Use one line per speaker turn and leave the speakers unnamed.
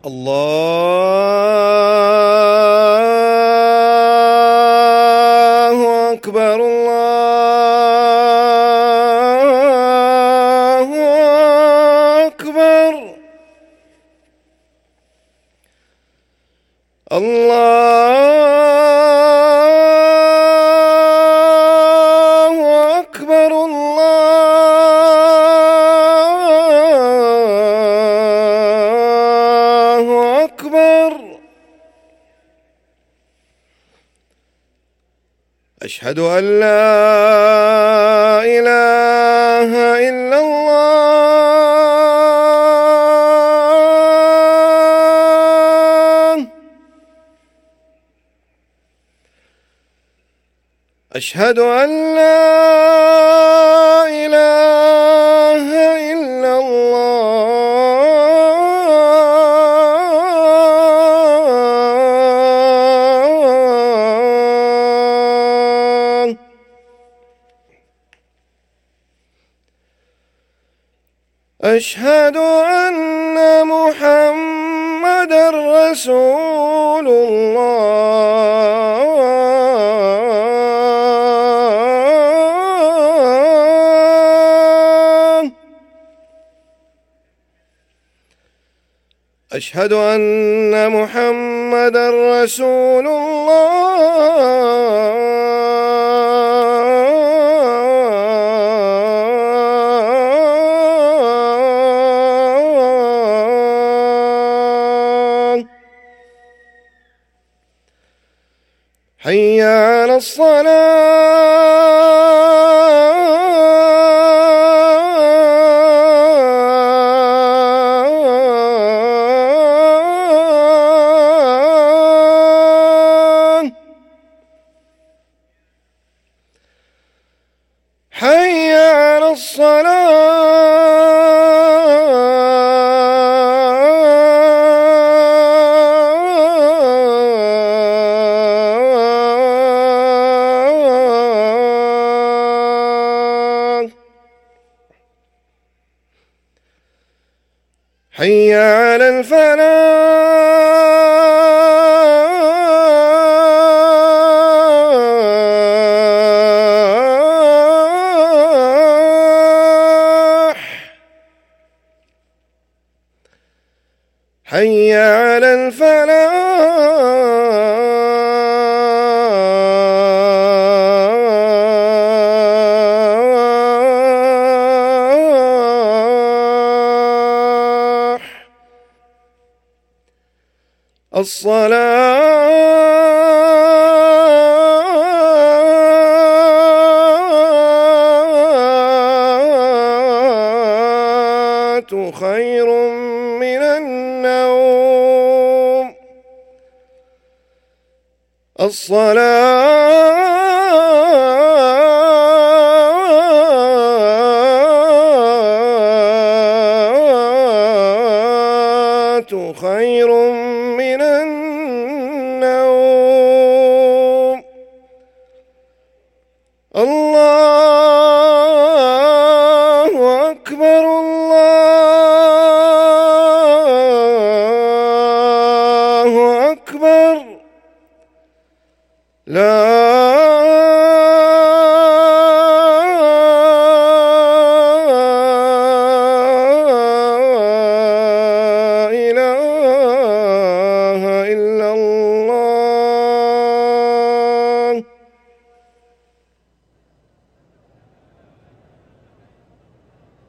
الله أكبر الله أكبر الله أكبر الله أكبر. أشهد أن لا إله إلا الله. أشهد أن لا إله إلا الله. أشهد أن محمدًا رسول الله. أشهد أن محمدًا رسول الله. حي على الصلاة. حي على الصلاة. حي على الفلاح. حي على الفلاح. الصلاة خير من النوم. الصلاة خير من النوم. الله أكبر الله أكبر. لا إله إلا الله.